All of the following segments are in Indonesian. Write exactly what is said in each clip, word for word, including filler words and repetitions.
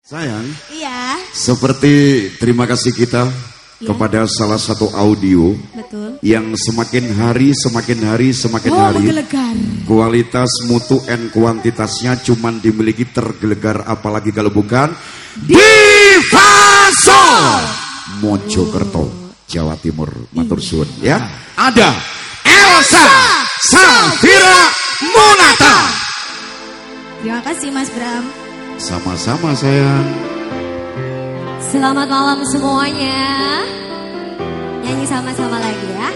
Sayang, iya. Seperti terima kasih kita iya. kepada salah satu audio Betul. yang semakin hari semakin hari semakin oh, hari menggelegar. Kualitas, mutu, dan kuantitasnya cuman dimiliki tergelegar, apalagi kalau bukan Diva Soul Mojokerto, Jawa Timur. Matur suwun ya. Ada Elsa Safira Monata. Terima kasih Mas Bram. Sama-sama sayang. Selamat malam semuanya. Nyanyi sama-sama lagi ya.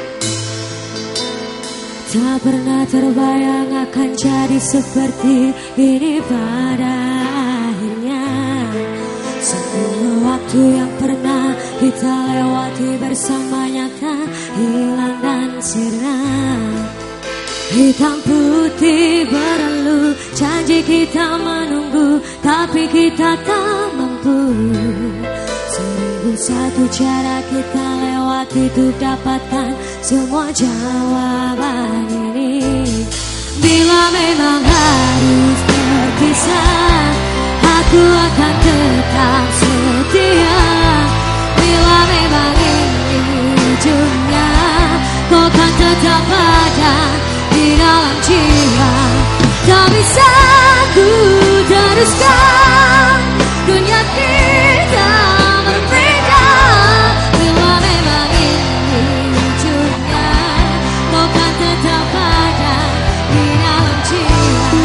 Tak pernah terbayang akan jadi seperti ini pada akhirnya. Semua waktu yang pernah kita lewati bersamanya tak hilang dan sirna. Hitam putih berlalu, janji kita menunggu, tapi kita tak mampu. Seribu satu cara kita lewati untuk dapatkan semua jawaban ini. Bila memang harus berpisah, aku akan tetap setia. Bila memang ini ujungnya, kau kan tetap ada di dalam jiwa. Tak bisa ku teruskan dunia kita berbeda. Bila memang ini ujungnya, kau kan tetap ada di dalam jiwa.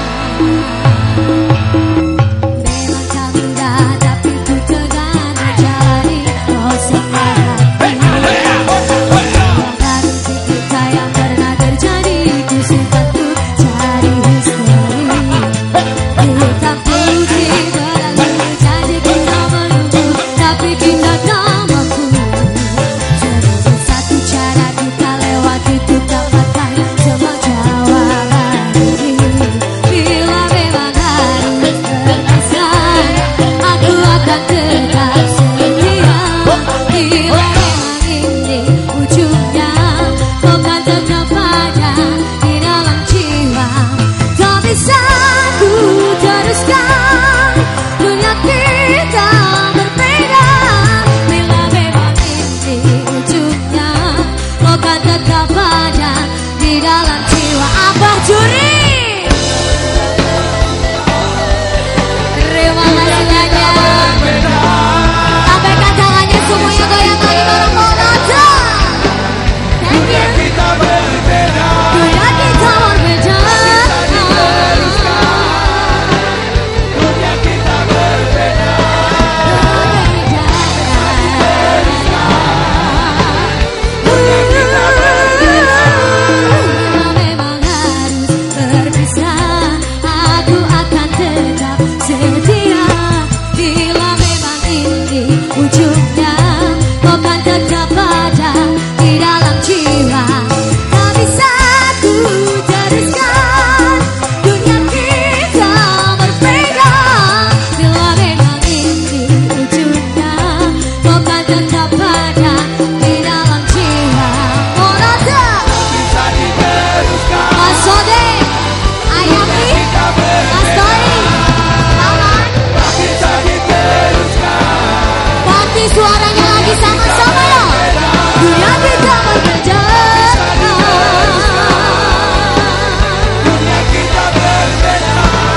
Memang tak mudah tapi ku tegar menjalani proses hati. Bahkan untuk kita yang pernah terjadi, ku simpan tuh cari misteri. Hitam putih berlalu, janji kita menunggu, tapi kita tak mampu. Seribu satu cara kita lewati untuk dapatkan semua jawaban ini. Bila memang harus berpisah, aku akan tetap setia. Bila memang ini ujungnya, kau kan tetap ada di dalam jiwa. Tak bisa ku teruskan dunia kita berbeda. Bila memang ini ujungnya, kau kan tetap ada di dalam jiwa. Abah Juri, terima kasih banyak. Sampaikan tangannya semuanya, goyang lagi bareng Monata. Thank you. Dunia kita berbeda. Dunia kita berbeda. Dunia kita berbeda. Bila memang harus berpisah, aku akan tetap setia. Bila memang ini ujungnya, kau kan tetap ada di dalam jiwa. Tak bisa ku teruskan dunia kita berbeda. Bila memang ini ujungnya, kau kan tetap ada di dalam jiwa. Monata, Bisa diteruskan. Mas Sode, Ayami, Mas Doi, Paman, Bisa diteruskan. ganti suaranya lagi sama-sama ya. Dunia kita berbeda. Dunia kita berbeda.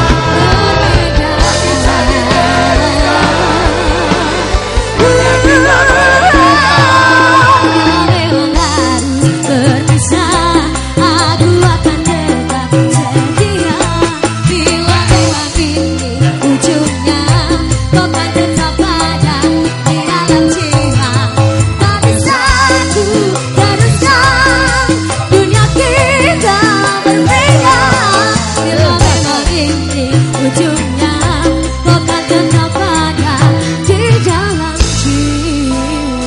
Bila memang harus berpisah, aku akan tetap setia. Bila memang ini ujungnya, kau kan tetap ada di dalam jiwa. Tak bisa ku teruskan dunia kita berbeda. Bila memang ini ujungnya, kau kan tetap ada di dalam jiwa.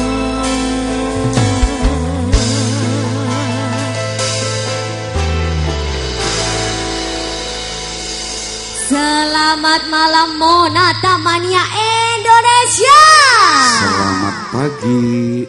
Selamat malam Monata Mania Indonesia. Selamat pagi.